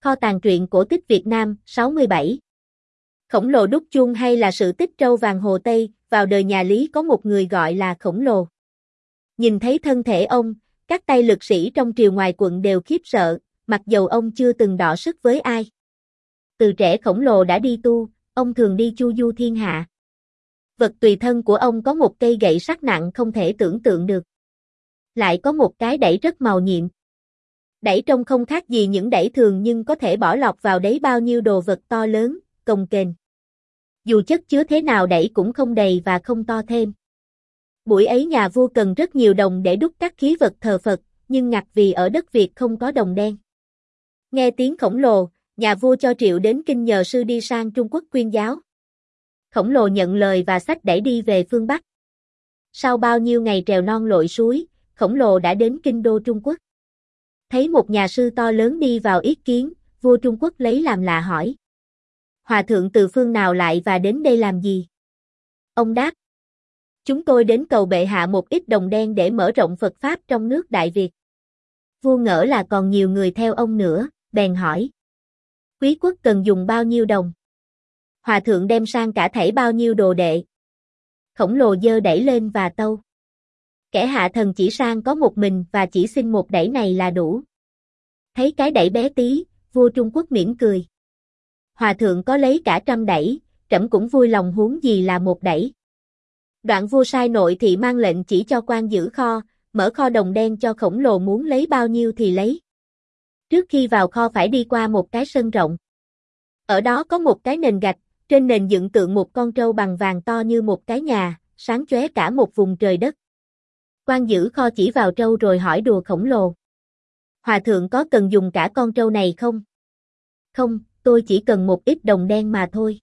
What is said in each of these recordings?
Kho tàng truyện cổ tích Việt Nam, 67. Khổng lồ đúc chuông hay là sự tích trâu vàng Hồ Tây, vào đời nhà Lý có một người gọi là Khổng Lồ. Nhìn thấy thân thể ông, các tay lực sĩ trong triều ngoài quận đều khiếp sợ, mặc dầu ông chưa từng đọ sức với ai. Từ trẻ Khổng Lồ đã đi tu, ông thường đi chu du thiên hạ. Vật tùy thân của ông có một cây gậy sắt nặng không thể tưởng tượng được. Lại có một cái đẩy rất màu nhiệm. Đẩy trông không khác gì những đẩy thường nhưng có thể bỏ lọt vào đấy bao nhiêu đồ vật to lớn, cồng kềnh. Dù chất chứa thế nào đẩy cũng không đầy và không to thêm. Buổi ấy nhà vua cần rất nhiều đồng để đúc các khí vật thờ Phật, nhưng ngặt vì ở đất Việt không có đồng đen. Nghe tiếng Khổng Lồ, nhà vua cho triệu đến kinh nhờ sư đi sang Trung Quốc quyên giáo. Khổng Lồ nhận lời và xách đẩy đi về phương Bắc. Sau bao nhiêu ngày trèo non lội suối, Khổng Lồ đã đến kinh đô Trung Quốc. Thấy một nhà sư to lớn đi vào yết kiến, vua Trung Quốc lấy làm lạ hỏi. Hòa thượng từ phương nào lại và đến đây làm gì? Ông đáp. Chúng tôi đến cầu bệ hạ một ít đồng đen để mở rộng Phật Pháp trong nước Đại Việt. Vua ngỡ là còn nhiều người theo ông nữa, bèn hỏi. Quý quốc cần dùng bao nhiêu đồng? Hòa thượng đem sang cả thảy bao nhiêu đồ đệ? Khổng Lồ giơ đẩy lên và tâu. Kẻ hạ thần chỉ sang có một mình và chỉ xin một đẩy này là đủ. Thấy cái đẩy bé tí, vua Trung Quốc mỉm cười. Hòa thượng có lấy cả 100 đẩy, trẫm cũng vui lòng huống gì là một đẩy. Đoạn vua sai nội thị mang lệnh chỉ cho quan giữ kho, mở kho đồng đen cho Khổng Lồ muốn lấy bao nhiêu thì lấy. Trước khi vào kho phải đi qua một cái sân rộng. Ở đó có một cái nền gạch, trên nền dựng tượng một con trâu bằng vàng to như một cái nhà, sáng chóe cả một vùng trời đất. Quan giữ kho chỉ vào trâu rồi hỏi đùa Khổng Lồ. Hòa thượng có cần dùng cả con trâu này không? Không, tôi chỉ cần một ít đồng đen mà thôi.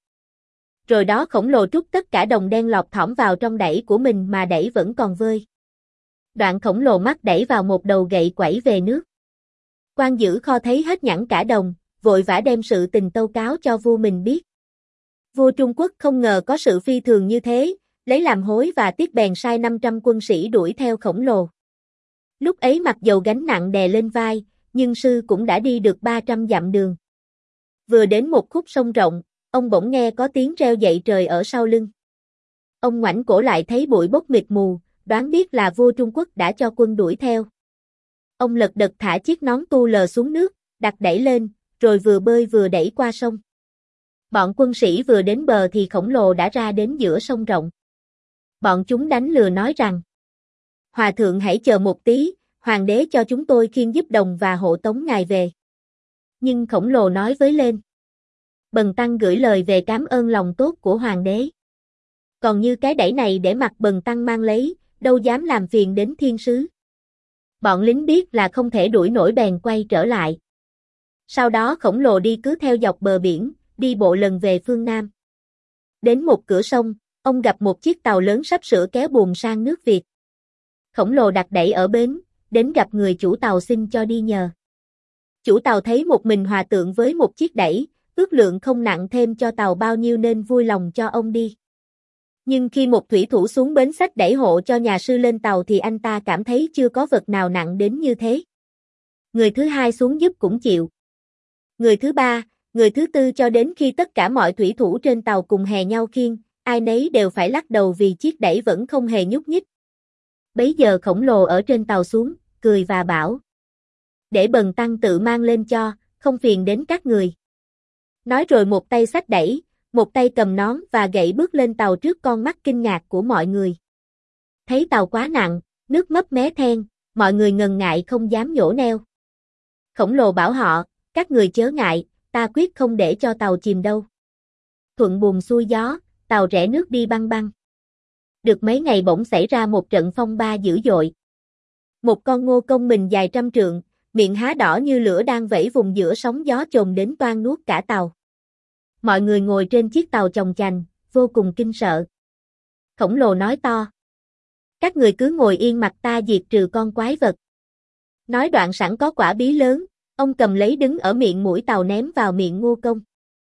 Rồi đó Khổng Lồ trút tất cả đồng đen lọt thỏm vào trong đẩy của mình mà đẩy vẫn còn vơi. Đoạn Khổng Lồ mắc đẩy vào một đầu gậy quẩy về nước. Quan giữ kho thấy hết nhẵn cả đồng, vội vã đem sự tình tâu cáo cho vua mình biết. Vua Trung Quốc không ngờ có sự phi thường như thế, lấy làm hối và tiếc bèn sai 500 quân sĩ đuổi theo Khổng Lồ. Lúc ấy mặc dầu gánh nặng đè lên vai, nhưng sư cũng đã đi được 300 dặm đường. Vừa đến một khúc sông rộng, ông bỗng nghe có tiếng reo dậy trời ở sau lưng. Ông ngoảnh cổ lại thấy bụi bốc mịt mù, đoán biết là vua Trung Quốc đã cho quân đuổi theo. Ông lật đật thả chiếc nón tu lờ xuống nước, đặt đẩy lên, rồi vừa bơi vừa đẩy qua sông. Bọn quân sĩ vừa đến bờ thì Khổng Lồ đã ra đến giữa sông rộng. Bọn chúng đánh lừa nói rằng, Hòa thượng hãy chờ một tí, hoàng đế cho chúng tôi khiêng giúp đồng và hộ tống ngài về. Nhưng Khổng Lồ nói với lên. Bần tăng gửi lời về cảm ơn lòng tốt của hoàng đế. Còn như cái đẩy này để mặc bần tăng mang lấy, đâu dám làm phiền đến thiên sứ. Bọn lính biết là không thể đuổi nổi bèn quay trở lại. Sau đó Khổng Lồ đi cứ theo dọc bờ biển, đi bộ lần về phương Nam. Đến một cửa sông, ông gặp một chiếc tàu lớn sắp sửa kéo buồm sang nước Việt. Khổng Lồ đặt đẩy ở bến, đến gặp người chủ tàu xin cho đi nhờ. Chủ tàu thấy một mình hòa thượng với một chiếc đẩy, ước lượng không nặng thêm cho tàu bao nhiêu nên vui lòng cho ông đi. Nhưng khi một thủy thủ xuống bến xách đẩy hộ cho nhà sư lên tàu thì anh ta cảm thấy chưa có vật nào nặng đến như thế. Người thứ hai xuống giúp cũng chịu. Người thứ ba, người thứ tư cho đến khi tất cả mọi thủy thủ trên tàu cùng hè nhau khiêng, ai nấy đều phải lắc đầu vì chiếc đẩy vẫn không hề nhúc nhích. Bấy giờ Khổng Lồ ở trên tàu xuống, cười và bảo. Để bần tăng tự mang lên cho, không phiền đến các người. Nói rồi một tay xách đẩy, một tay cầm nón và gậy bước lên tàu trước con mắt kinh ngạc của mọi người. Thấy tàu quá nặng, nước mấp mé then, mọi người ngần ngại không dám nhổ neo. Khổng Lồ bảo họ, các người chớ ngại, ta quyết không để cho tàu chìm đâu. Thuận buồm xuôi gió, tàu rẽ nước đi băng băng. Được mấy ngày bỗng xảy ra một trận phong ba dữ dội. Một con ngô công mình dài 100 trượng, miệng há đỏ như lửa đang vẫy vùng giữa sóng gió chồm đến toang nuốt cả tàu. Mọi người ngồi trên chiếc tàu chồng chành, vô cùng kinh sợ. Khổng Lồ nói to. Các người cứ ngồi yên mặt ta diệt trừ con quái vật. Nói đoạn sẵn có quả bí lớn, ông cầm lấy đứng ở miệng mũi tàu ném vào miệng Ngô Công.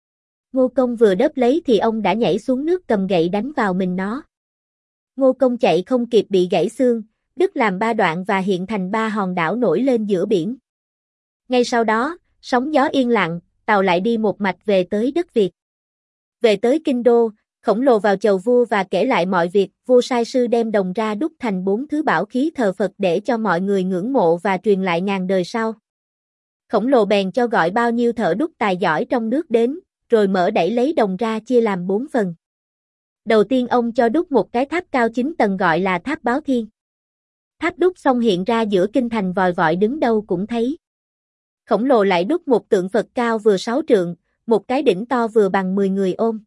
Ngô Công vừa đớp lấy thì ông đã nhảy xuống nước cầm gậy đánh vào mình nó. Ngô Công chạy không kịp bị gãy xương, đứt làm 3 đoạn và hiện thành 3 hòn đảo nổi lên giữa biển. Ngay sau đó, sóng gió yên lặng, tàu lại đi một mạch về tới đất Việt. Về tới Kinh Đô, Khổng Lồ vào chầu vua và kể lại mọi việc, vua sai sư đem đồng ra đúc thành 4 thứ bảo khí thờ Phật để cho mọi người ngưỡng mộ và truyền lại ngàn đời sau. Khổng Lồ bèn cho gọi bao nhiêu thợ đúc tài giỏi trong nước đến, rồi mở đẩy lấy đồng ra chia làm 4 phần. Đầu tiên ông cho đúc một cái tháp cao 9 tầng gọi là tháp Báo Thiên. Tháp đúc xong hiện ra giữa kinh thành vòi vọi đứng đâu cũng thấy. Khổng Lồ lại đúc một tượng Phật cao vừa 6 trượng, một cái đỉnh to vừa bằng 10 người ôm.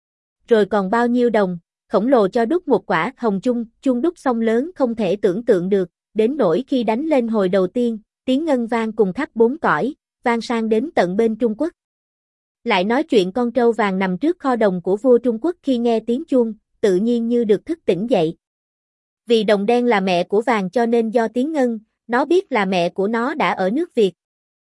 Rồi còn bao nhiêu đồng, Khổng Lồ cho đúc một quả hồng chuông đúc xong lớn không thể tưởng tượng được, đến nỗi khi đánh lên hồi đầu tiên, tiếng ngân vang cùng khắp 4 cõi, vang sang đến tận bên Trung Quốc. Lại nói chuyện con trâu vàng nằm trước kho đồng của vua Trung Quốc khi nghe tiếng chuông, tự nhiên như được thức tỉnh dậy. Vì đồng đen là mẹ của vàng cho nên do tiếng ngân, nó biết là mẹ của nó đã ở nước Việt.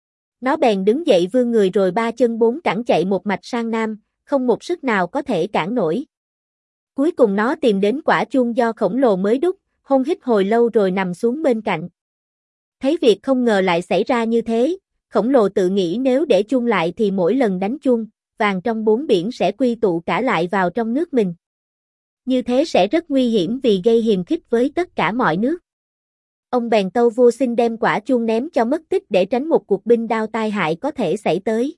Nó bèn đứng dậy vươn người rồi 3 chân 4 cẳng chạy một mạch sang Nam, không một sức nào có thể cản nổi. Cuối cùng nó tìm đến quả chuông do Khổng Lồ mới đúc, hôn hít hồi lâu rồi nằm xuống bên cạnh. Thấy việc không ngờ lại xảy ra như thế, Khổng Lồ tự nghĩ nếu để chuông lại thì mỗi lần đánh chuông, vàng trong 4 biển sẽ quy tụ cả lại vào trong nước mình. Như thế sẽ rất nguy hiểm vì gây hiềm khích với tất cả mọi nước. Ông bèn tâu vua xin đem quả chuông ném cho mất tích để tránh một cuộc binh đao tai hại có thể xảy tới.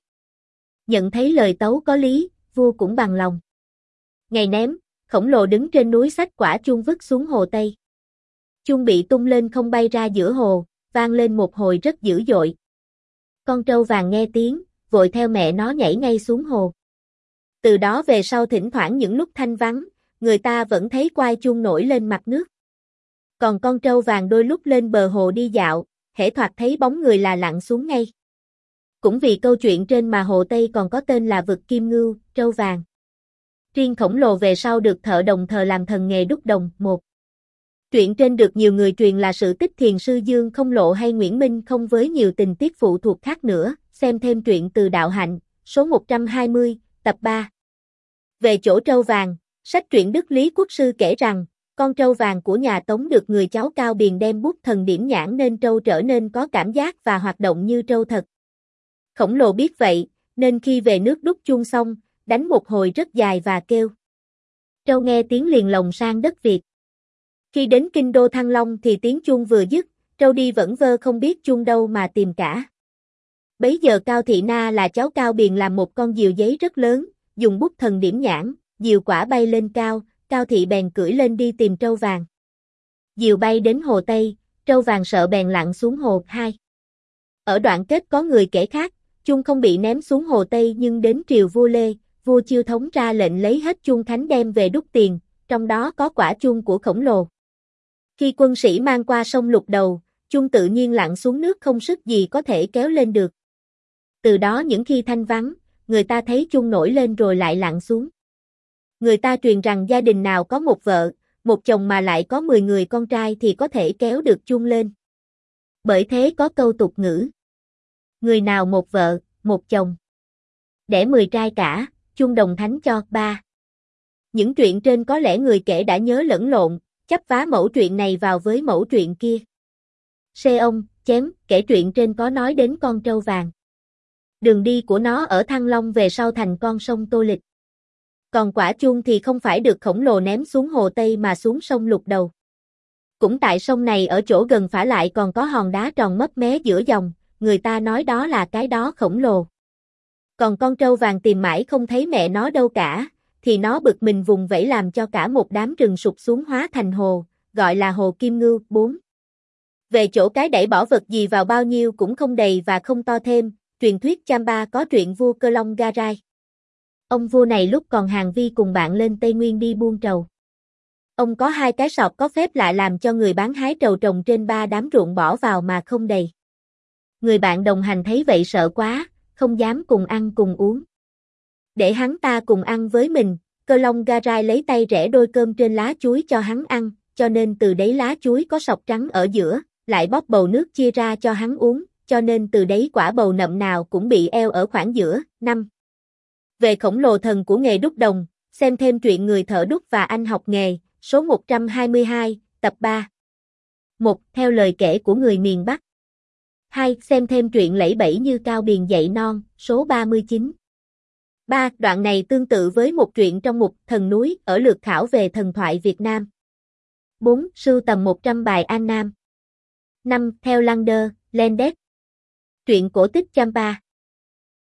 Nhận thấy lời tấu có lý, vua cũng bằng lòng. Ngày ném, Khổng Lồ đứng trên núi xách quả chuông vứt xuống hồ Tây. Chuông bị tung lên không bay ra giữa hồ, vang lên một hồi rất dữ dội. Con trâu vàng nghe tiếng, vội theo mẹ nó nhảy ngay xuống hồ. Từ đó về sau thỉnh thoảng những lúc thanh vắng, người ta vẫn thấy quai chuông nổi lên mặt nước. Còn con trâu vàng đôi lúc lên bờ hồ đi dạo, hễ thoạt thấy bóng người là lặn xuống ngay. Cũng vì câu chuyện trên mà hồ Tây còn có tên là vực Kim Ngưu, trâu vàng. Riêng Khổng Lồ về sau được thợ đồng thờ làm thần nghề đúc đồng. 1. Truyện trên được nhiều người truyền là sự tích Thiền sư Dương Không Lộ hay Nguyễn Minh Không với nhiều tình tiết phụ thuộc khác nữa, xem thêm truyện từ Đạo Hạnh, số 120, tập 3. Về chỗ trâu vàng, sách truyện Đức Lý Quốc Sư kể rằng, con trâu vàng của nhà Tống được người cháu Cao Biền đem bút thần điểm nhãn nên trâu trở nên có cảm giác và hoạt động như trâu thật. Khổng Lồ biết vậy, nên khi về nước đúc chuông xong, đánh một hồi rất dài và kêu. Trâu nghe tiếng liền lồng sang đất Việt. Khi đến Kinh Đô Thăng Long thì tiếng chuông vừa dứt, trâu đi vẩn vơ không biết chuông đâu mà tìm cả. Bấy giờ Cao Thị Na là cháu Cao Biền làm một con diều giấy rất lớn, dùng bút thần điểm nhãn, diều quả bay lên cao, Cao Thị bèn cưỡi lên đi tìm trâu vàng. Diều bay đến hồ Tây, trâu vàng sợ bèn lặn xuống hồ. 2. Ở đoạn kết có người kể khác, chuông không bị ném xuống hồ Tây nhưng đến triều vua Lê, vua Chiêu Thống ra lệnh lấy hết chuông thánh đem về đúc tiền, trong đó có quả chuông của Khổng Lồ. Khi quân sĩ mang qua sông Lục Đầu, chuông tự nhiên lặn xuống nước không sức gì có thể kéo lên được. Từ đó những khi thanh vắng, người ta thấy chuông nổi lên rồi lại lặn xuống. Người ta truyền rằng gia đình nào có một vợ, một chồng mà lại có 10 người con trai thì có thể kéo được chuông lên. Bởi thế có câu tục ngữ. Người nào một vợ, một chồng. Đẻ 10 trai cả, chuông đồng thánh cho. 3. Những truyện trên có lẽ người kể đã nhớ lẫn lộn, chấp vá mẫu truyện này vào với mẫu truyện kia. Xê ông, chém, kể truyện trên có nói đến con trâu vàng. Đường đi của nó ở Thăng Long về sau thành con sông Tô Lịch. Còn quả chuông thì không phải được Khổng Lồ ném xuống hồ Tây mà xuống sông Lục Đầu. Cũng tại sông này ở chỗ gần phả lại còn có hòn đá tròn mấp mé giữa dòng, người ta nói đó là cái đó Khổng Lồ. Còn con trâu vàng tìm mãi không thấy mẹ nó đâu cả, thì nó bực mình vùng vẫy làm cho cả một đám rừng sụp xuống hóa thành hồ, gọi là hồ Kim Ngưu. 4. Về chỗ cái đẩy bỏ vật gì vào bao nhiêu cũng không đầy và không to thêm, truyền thuyết Champa có truyện vua Cơ Long Garai. Ông vua này lúc còn hàng vi cùng bạn lên Tây Nguyên đi buôn trầu. Ông có 2 cái sọt có phép lạ làm cho người bán hái trầu trồng trên 3 đám ruộng bỏ vào mà không đầy. Người bạn đồng hành thấy vậy sợ quá, không dám cùng ăn cùng uống. Để hắn ta cùng ăn với mình, Cơ Long Garai lấy tay rẽ đôi cơm trên lá chuối cho hắn ăn, cho nên từ đấy lá chuối có sọc trắng ở giữa, lại bóp bầu nước chia ra cho hắn uống, cho nên từ đấy quả bầu nậm nào cũng bị eo ở khoảng giữa. 5. Về Khổng Lồ thần của nghề đúc đồng, xem thêm truyện Người thợ đúc và anh học nghề, số 122, tập 3. 1. Theo lời kể của người miền Bắc. 2. Xem thêm truyện lẫy bẫy như Cao Biền dạy non, số 39. 3. Đoạn này tương tự với một truyện trong mục Thần núi ở lược khảo về thần thoại Việt Nam. 4. Sưu tầm 100 bài An Nam. 5. Theo Lander, Landes. Truyện cổ tích Champa.